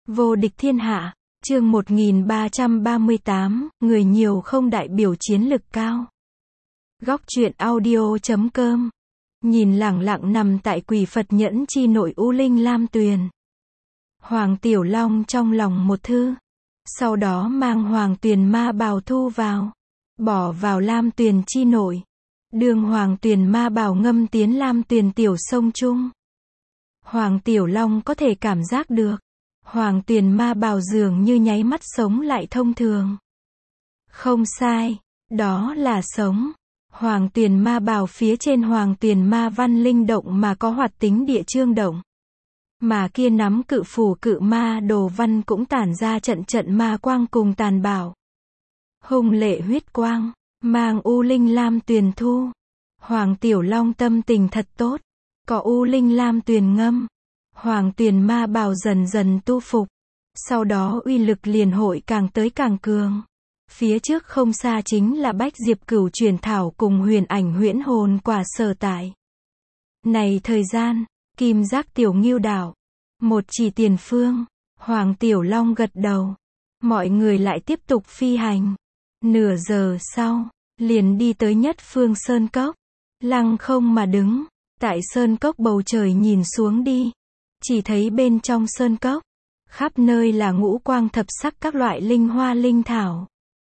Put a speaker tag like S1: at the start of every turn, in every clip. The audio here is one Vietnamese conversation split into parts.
S1: Vô địch thiên hạ, chương 1338, người nhiều không đại biểu chiến lực cao. Góc truyện audio.com. Nhìn lẳng lặng nằm tại quỷ Phật nhẫn chi nội U Linh Lam Tuyền. Hoàng Tiểu Long trong lòng một thư. Sau đó mang Hoàng Tuyền ma bào thu vào. Bỏ vào Lam Tuyền chi nội. Đường Hoàng Tuyền ma bào ngâm tiến Lam Tuyền tiểu sông chung. Hoàng Tiểu Long có thể cảm giác được. Hoàng Tuyền ma bào dường như nháy mắt sống lại thông thường. Không sai, đó là sống. Hoàng Tuyền ma bào phía trên Hoàng Tuyền ma văn linh động mà có hoạt tính địa chương động. Mà kia nắm cự phủ cự ma đồ văn cũng tản ra trận trận ma quang cùng tàn bạo. Hùng lệ huyết quang, mang U Linh Lam Tuyền thu. Hoàng Tiểu Long tâm tình thật tốt. Có U Linh Lam Tuyền ngâm. Hoàng Tuyền ma bào dần dần tu phục. Sau đó uy lực liền hội càng tới càng cường. Phía trước không xa chính là Bách Diệp Cửu Truyền Thảo cùng Huyền Ảnh Huyễn Hồn quả sở tại. Này thời gian, Kim Giác Tiểu Ngưu đảo. Một chỉ tiền phương. Hoàng Tiểu Long gật đầu. Mọi người lại tiếp tục phi hành. Nửa giờ sau, liền đi tới nhất phương sơn cốc. Lăng không mà đứng. Tại sơn cốc bầu trời nhìn xuống đi. Chỉ thấy bên trong sơn cốc, khắp nơi là ngũ quang thập sắc các loại linh hoa linh thảo.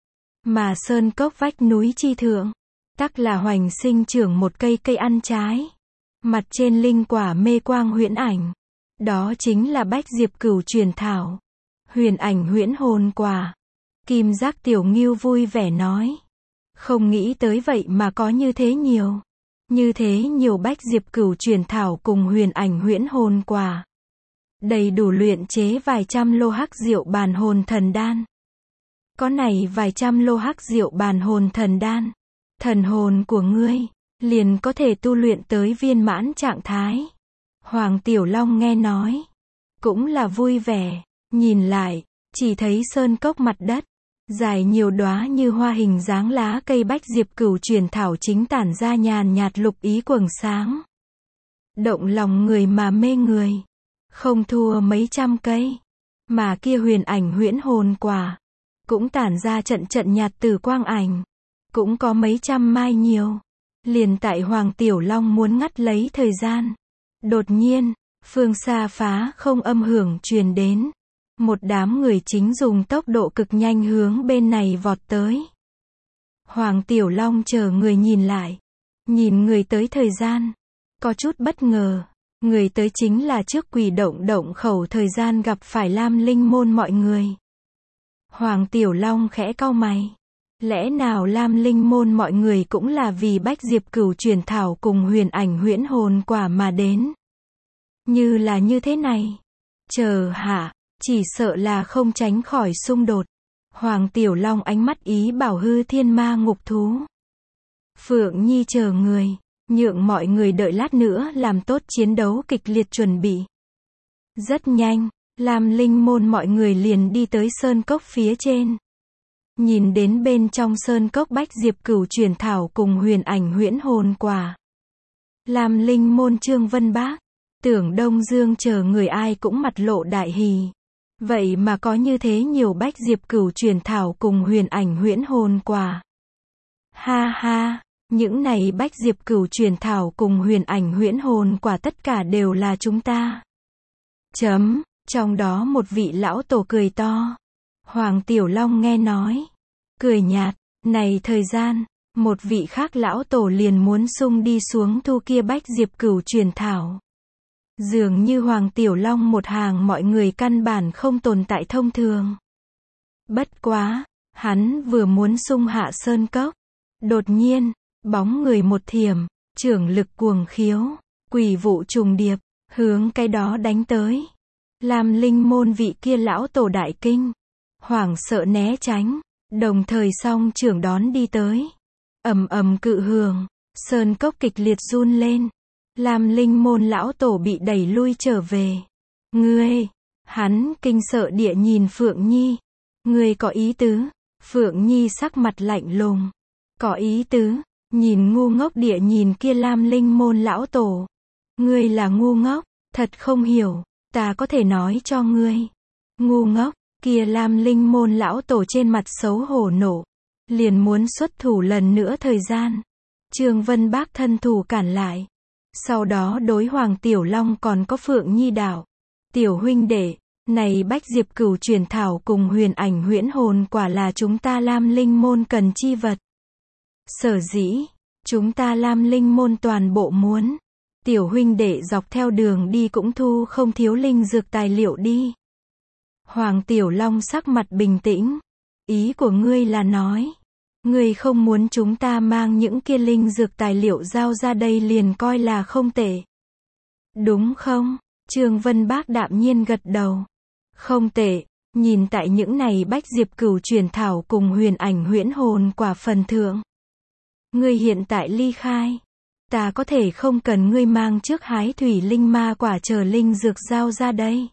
S1: Mà sơn cốc vách núi chi thượng, tắc là hoành sinh trưởng một cây cây ăn trái. Mặt trên linh quả mê quang huyễn ảnh. Đó chính là Bách Diệp Cửu Truyền Thảo. Huyền Ảnh Huyễn Hồn quả. Kim Giác Tiểu Ngưu vui vẻ nói. Không nghĩ tới vậy mà có như thế nhiều. Như thế nhiều Bách Diệp Cửu Truyền Thảo cùng Huyền Ảnh Huyễn Hồn quả. Đầy đủ luyện chế vài trăm lô hắc diệu bàn hồn thần đan. Có này vài trăm lô hắc diệu bàn hồn thần đan. Thần hồn của ngươi, liền có thể tu luyện tới viên mãn trạng thái. Hoàng Tiểu Long nghe nói. Cũng là vui vẻ. Nhìn lại, chỉ thấy sơn cốc mặt đất. Dài nhiều đóa như hoa hình dáng lá cây Bách Diệp Cửu Truyền Thảo chính tản ra nhàn nhạt lục ý quầng sáng. Động lòng người mà mê người. Không thua mấy trăm cây. Mà kia Huyền Ảnh Huyễn Hồn quả. Cũng tản ra trận trận nhạt tử quang ảnh. Cũng có mấy trăm mai nhiều. Liền tại Hoàng Tiểu Long muốn ngắt lấy thời gian. Đột nhiên, phương xa phá không âm hưởng truyền đến. Một đám người chính dùng tốc độ cực nhanh hướng bên này vọt tới. Hoàng Tiểu Long chờ người nhìn lại. Nhìn người tới thời gian. Có chút bất ngờ. Người tới chính là trước Quỷ động khẩu thời gian gặp phải Lam Linh môn mọi người. Hoàng Tiểu Long khẽ cau mày. Lẽ nào Lam Linh môn mọi người cũng là vì Bách Diệp Cửu Truyền Thảo cùng Huyền Ảnh Huyễn Hồn quả mà đến? Như là như thế này. Chờ hạ, chỉ sợ là không tránh khỏi xung đột. Hoàng Tiểu Long ánh mắt ý bảo hư thiên ma ngục thú. Phượng Nhi chờ người. Nhượng mọi người đợi lát nữa làm tốt chiến đấu kịch liệt chuẩn bị. Rất nhanh, Lam Linh môn mọi người liền đi tới sơn cốc phía trên. Nhìn đến bên trong sơn cốc Bách Diệp Cửu Truyền Thảo cùng Huyền Ảnh Huyễn Hồn quả. Lam Linh môn Trương Vân Bác, Tưởng Đông Dương chờ người ai cũng mặt lộ đại hỉ. Vậy mà có như thế nhiều Bách Diệp Cửu Truyền Thảo cùng Huyền Ảnh Huyễn Hồn quả. Ha ha. Những này Bách Diệp Cửu Truyền Thảo cùng Huyền Ảnh Huyễn Hồn quả tất cả đều là chúng ta. Trong đó một vị lão tổ cười to. Hoàng Tiểu Long nghe nói. Cười nhạt. Này thời gian, một vị khác lão tổ liền muốn xung đi xuống thu kia Bách Diệp Cửu Truyền Thảo. Dường như Hoàng Tiểu Long một hàng mọi người căn bản không tồn tại thông thường. Bất quá, hắn vừa muốn xung hạ sơn cốc. Đột nhiên, bóng người một thiểm, trưởng lực cuồng khiếu, quỷ vụ trùng điệp, hướng cái đó đánh tới. Lam Linh môn vị kia lão tổ đại kinh, hoảng sợ né tránh, đồng thời song trưởng đón đi tới. Ầm ầm cự hưởng, sơn cốc kịch liệt run lên. Lam Linh môn lão tổ bị đẩy lui trở về. Ngươi, hắn kinh sợ địa nhìn Phượng Nhi. Ngươi có ý tứ? Phượng Nhi sắc mặt lạnh lùng. Có ý tứ? Nhìn ngu ngốc địa nhìn kia Lam Linh môn lão tổ. Ngươi là ngu ngốc, thật không hiểu, ta có thể nói cho ngươi. Ngu ngốc, kia Lam Linh môn lão tổ trên mặt xấu hổ nổ. Liền muốn xuất thủ lần nữa thời gian. Trương Vân Bác thân thủ cản lại. Sau đó đối Hoàng Tiểu Long còn có Phượng Nhi đảo. Tiểu huynh đệ, này Bách Diệp Cửu Truyền Thảo cùng Huyền Ảnh Huyễn Hồn quả là chúng ta Lam Linh môn cần chi vật. Sở dĩ, chúng ta Lam Linh môn toàn bộ muốn. Tiểu huynh đệ dọc theo đường đi cũng thu không thiếu linh dược tài liệu đi. Hoàng Tiểu Long sắc mặt bình tĩnh. Ý của ngươi là nói, ngươi không muốn chúng ta mang những kia linh dược tài liệu giao ra đây liền coi là không tệ. Đúng không? Trương Vân Bác đạm nhiên gật đầu. Không tệ, nhìn tại những này Bách Diệp Cửu Truyền Thảo cùng Huyền Ảnh Huyễn Hồn quả phần thượng. Ngươi hiện tại ly khai. Ta có thể không cần ngươi mang trước hái thủy linh ma quả chờ linh dược giao ra đây.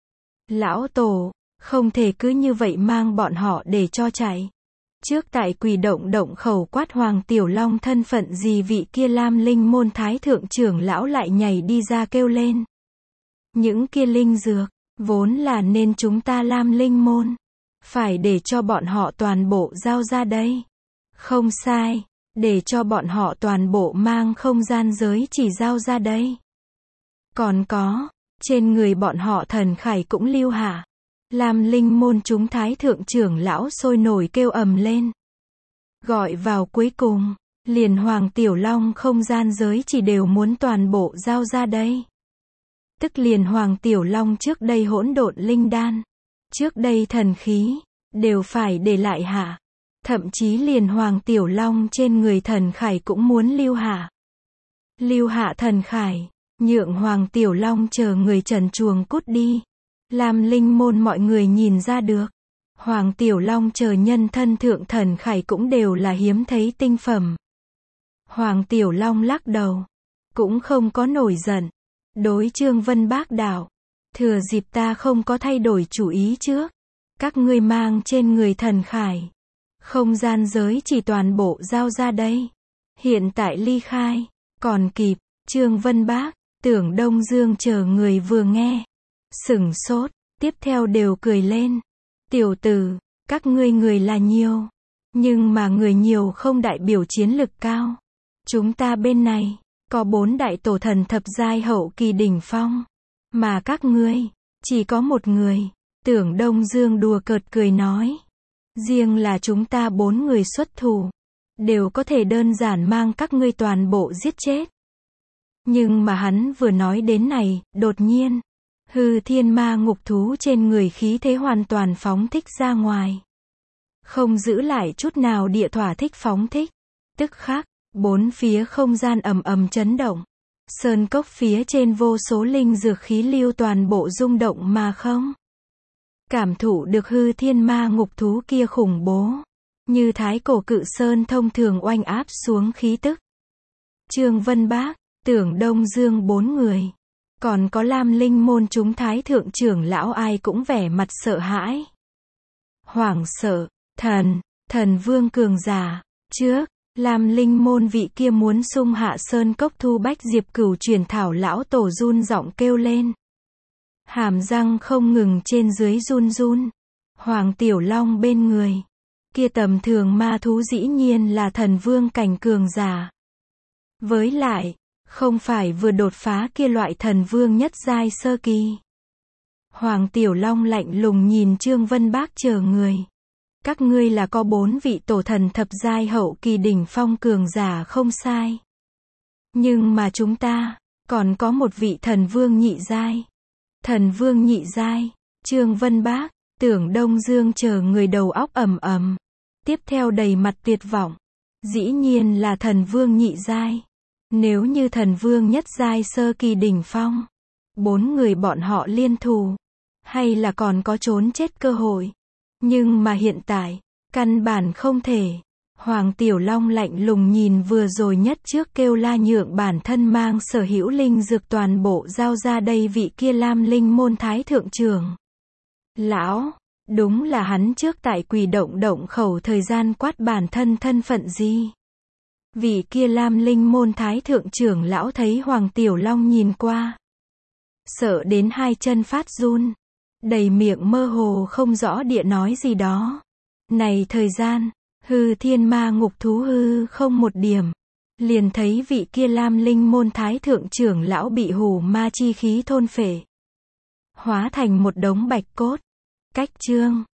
S1: Lão tổ, không thể cứ như vậy mang bọn họ để cho chạy. Trước tại Quỷ Động động khẩu quát Hoàng Tiểu Long thân phận gì vị kia Lam Linh môn thái thượng trưởng lão lại nhảy đi ra kêu lên. Những kia linh dược, vốn là nên chúng ta Lam Linh môn. Phải để cho bọn họ toàn bộ giao ra đây. Không sai, để cho bọn họ toàn bộ mang không gian giới chỉ giao ra đây. Còn có, trên người bọn họ thần khải cũng lưu hạ. Lam Linh môn chúng thái thượng trưởng lão sôi nổi kêu ầm lên. Gọi vào cuối cùng, liền Hoàng Tiểu Long không gian giới chỉ đều muốn toàn bộ giao ra đây. Tức liền Hoàng Tiểu Long trước đây hỗn độn linh đan, trước đây thần khí, đều phải để lại hạ. Thậm chí liền Hoàng Tiểu Long trên người thần khải cũng muốn lưu hạ. Lưu hạ thần khải, nhượng Hoàng Tiểu Long chờ người trần truồng cút đi. Lam Linh môn mọi người nhìn ra được. Hoàng Tiểu Long chờ nhân thân thượng thần khải cũng đều là hiếm thấy tinh phẩm. Hoàng Tiểu Long lắc đầu. Cũng không có nổi giận. Đối Trương Vân Bác đạo. Thừa dịp ta không có thay đổi chủ ý trước. Các ngươi mang trên người thần khải. Không gian giới chỉ toàn bộ giao ra đây. Hiện tại ly khai. Còn kịp. Trương Vân Bác, Tưởng Đông Dương chờ người vừa nghe. Sửng sốt. Tiếp theo đều cười lên. Tiểu tử, các ngươi người là nhiều. Nhưng mà người nhiều không đại biểu chiến lực cao. Chúng ta bên này, có 4 đại tổ thần thập giai hậu kỳ đỉnh phong. Mà các ngươi, chỉ có một người. Tưởng Đông Dương đùa cợt cười nói. Riêng là chúng ta 4 người xuất thủ. Đều có thể đơn giản mang các ngươi toàn bộ giết chết. Nhưng mà hắn vừa nói đến này, đột nhiên. Hư thiên ma ngục thú trên người khí thế hoàn toàn phóng thích ra ngoài. Không giữ lại chút nào địa thỏa thích phóng thích. Tức khắc, 4 phía không gian ầm ầm chấn động. Sơn cốc phía trên vô số linh dược khí lưu toàn bộ rung động mà không. Cảm thụ được hư thiên ma ngục thú kia khủng bố. Như thái cổ cự sơn thông thường oanh áp xuống khí tức. Trương Vân Bác, Tưởng Đông Dương 4 người. Còn có Lam Linh môn chúng thái thượng trưởng lão ai cũng vẻ mặt sợ hãi. Hoảng sợ, thần vương cường giả. Trước, Lam Linh môn vị kia muốn xung hạ sơn cốc thu Bách Diệp Cửu Truyền Thảo lão tổ run giọng kêu lên. Hàm răng không ngừng trên dưới run run. Hoàng Tiểu Long bên người. Kia tầm thường ma thú dĩ nhiên là thần vương cảnh cường giả. Với lại, không phải vừa đột phá kia loại thần vương nhất giai sơ kỳ. Hoàng Tiểu Long lạnh lùng nhìn Trương Vân Bác chờ người. Các ngươi là có 4 vị tổ thần thập giai hậu kỳ đỉnh phong cường giả không sai. Nhưng mà chúng ta, còn có một vị thần vương nhị giai. Thần vương nhị giai, Trương Vân Bác, Tưởng Đông Dương chờ người đầu óc ầm ầm. Tiếp theo đầy mặt tuyệt vọng. Dĩ nhiên là thần vương nhị giai. Nếu như thần vương nhất giai sơ kỳ đỉnh phong, 4 người bọn họ liên thủ, hay là còn có trốn chết cơ hội. Nhưng mà hiện tại, căn bản không thể. Hoàng Tiểu Long lạnh lùng nhìn vừa rồi nhất trước kêu la nhượng bản thân mang sở hữu linh dược toàn bộ giao ra đây vị kia Lam Linh môn thái thượng trưởng. Lão, đúng là hắn trước tại Quỷ Động động khẩu thời gian quát bản thân thân phận gì. Vị kia Lam Linh môn thái thượng trưởng lão thấy Hoàng Tiểu Long nhìn qua. Sợ đến hai chân phát run. đầy miệng mơ hồ không rõ địa nói gì đó. Này thời gian, hư thiên ma ngục thú hư không một điểm. Liền thấy vị kia Lam Linh môn thái thượng trưởng lão bị hủ ma chi khí thôn phệ. Hóa thành một đống bạch cốt. Cách chương